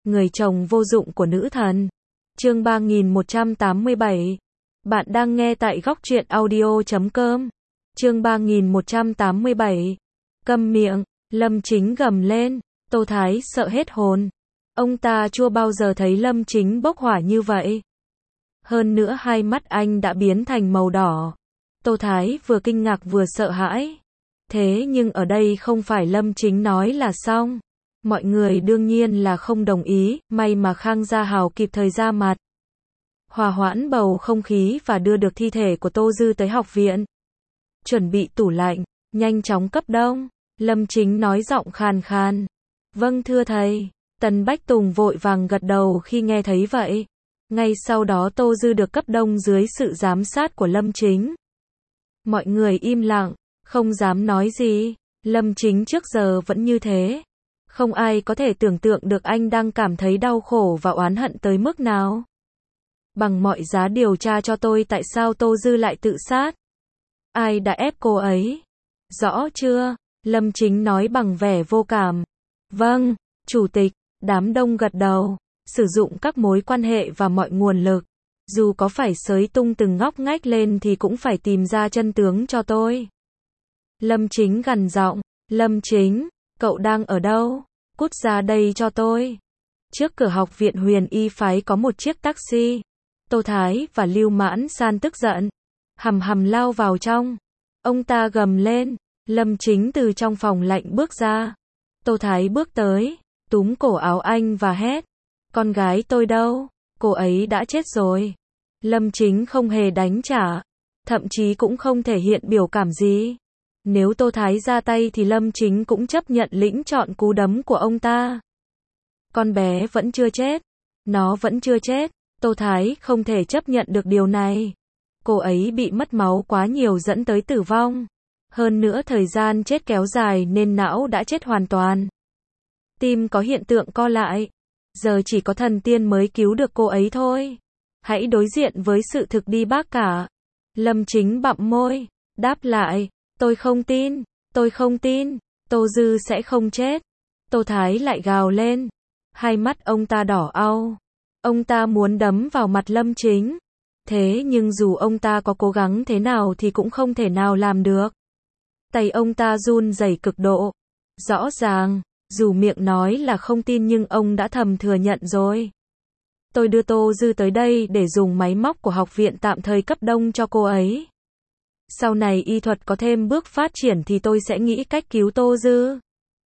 Người chồng vô dụng của nữ thần. Chương 3187. Bạn đang nghe tại góc truyện audio.com. Chương 3187. Câm miệng, Lâm Chính gầm lên. Tô Thái sợ hết hồn. Ông ta chưa bao giờ thấy Lâm Chính bốc hỏa như vậy. Hơn nữa hai mắt anh đã biến thành màu đỏ. Tô Thái vừa kinh ngạc vừa sợ hãi. Thế nhưng ở đây không phải Lâm Chính nói là xong. Mọi người đương nhiên là không đồng ý, may mà Khang Gia Hào kịp thời ra mặt. Hòa hoãn bầu không khí và đưa được thi thể của Tô Dư tới học viện. Chuẩn bị tủ lạnh, nhanh chóng cấp đông. Lâm Chính nói giọng khàn khàn. Vâng thưa thầy. Tần Bách Tùng vội vàng gật đầu khi nghe thấy vậy. Ngay sau đó Tô Dư được cấp đông dưới sự giám sát của Lâm Chính. Mọi người im lặng, không dám nói gì. Lâm Chính trước giờ vẫn như thế. Không ai có thể tưởng tượng được anh đang cảm thấy đau khổ và oán hận tới mức nào. Bằng mọi giá điều tra cho tôi tại sao Tô Dư lại tự sát. Ai đã ép cô ấy? Rõ chưa? Lâm Chính nói bằng vẻ vô cảm. Vâng, Chủ tịch. Đám đông gật đầu. Sử dụng các mối quan hệ và mọi nguồn lực. Dù có phải xới tung từng ngóc ngách lên thì cũng phải tìm ra chân tướng cho tôi. Lâm Chính gằn giọng. Lâm Chính, cậu đang ở đâu? Cút ra đây cho tôi. Trước cửa học viện Huyền Y phái có một chiếc taxi. Tô Thái và Lưu Mãn San tức giận. Hầm hầm lao vào trong. Ông ta gầm lên. Lâm Chính từ trong phòng lạnh bước ra. Tô Thái bước tới, túm cổ áo anh và hét. Con gái tôi đâu? Cô ấy đã chết rồi. Lâm Chính không hề đánh trả. Thậm chí cũng không thể hiện biểu cảm gì. Nếu Tô Thái ra tay thì Lâm Chính cũng chấp nhận lĩnh trọn cú đấm của ông ta. Con bé vẫn chưa chết. Nó vẫn chưa chết. Tô Thái không thể chấp nhận được điều này. Cô ấy bị mất máu quá nhiều dẫn tới tử vong. Hơn nữa thời gian chết kéo dài nên não đã chết hoàn toàn. Tim có hiện tượng co lại. Giờ chỉ có thần tiên mới cứu được cô ấy thôi. Hãy đối diện với sự thực đi bác cả. Lâm Chính bặm môi, đáp lại. Tôi không tin, tôi không tin, Tô Dư sẽ không chết. Tô Thái lại gào lên. Hai mắt ông ta đỏ au. Ông ta muốn đấm vào mặt Lâm Chính. Thế nhưng dù ông ta có cố gắng thế nào thì cũng không thể nào làm được. Tay ông ta run rẩy cực độ. Rõ ràng, dù miệng nói là không tin nhưng ông đã thầm thừa nhận rồi. Tôi đưa Tô Dư tới đây để dùng máy móc của học viện tạm thời cấp đông cho cô ấy. Sau này y thuật có thêm bước phát triển thì tôi sẽ nghĩ cách cứu Tô Dư.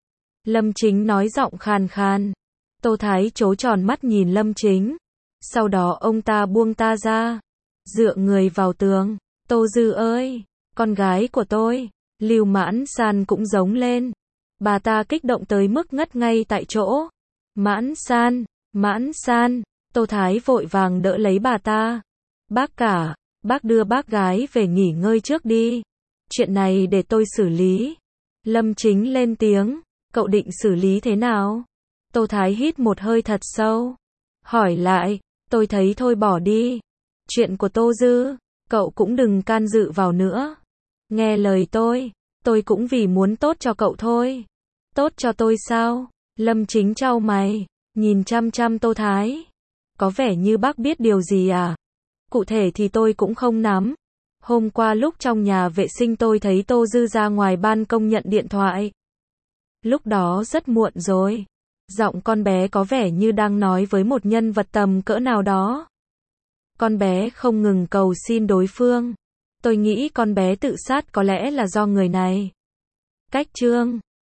Lâm Chính nói giọng khàn khàn. Tô Thái trố tròn mắt nhìn Lâm Chính. Sau đó ông ta buông ta ra. Dựa người vào tường. Tô Dư ơi! Con gái của tôi! Lưu Mãn San cũng giống lên. Bà ta kích động tới mức ngất ngay tại chỗ. Mãn San! Mãn San! Tô Thái vội vàng đỡ lấy bà ta. Bác cả! Bác đưa bác gái về nghỉ ngơi trước đi. Chuyện này để tôi xử lý. Lâm Chính lên tiếng. Cậu định xử lý thế nào? Tô Thái hít một hơi thật sâu. Hỏi lại. Tôi thấy thôi bỏ đi. Chuyện của Tô Dư, cậu cũng đừng can dự vào nữa. Nghe lời tôi cũng vì muốn tốt cho cậu thôi. Tốt cho tôi sao? Lâm Chính chau mày, nhìn chăm chăm Tô Thái. Có vẻ như bác biết điều gì à? Cụ thể thì tôi cũng không nắm. Hôm qua lúc trong nhà vệ sinh tôi thấy Tô Dư ra ngoài ban công nhận điện thoại. Lúc đó rất muộn rồi. Giọng con bé có vẻ như đang nói với một nhân vật tầm cỡ nào đó. Con bé không ngừng cầu xin đối phương. Tôi nghĩ con bé tự sát có lẽ là do người này. Cách chương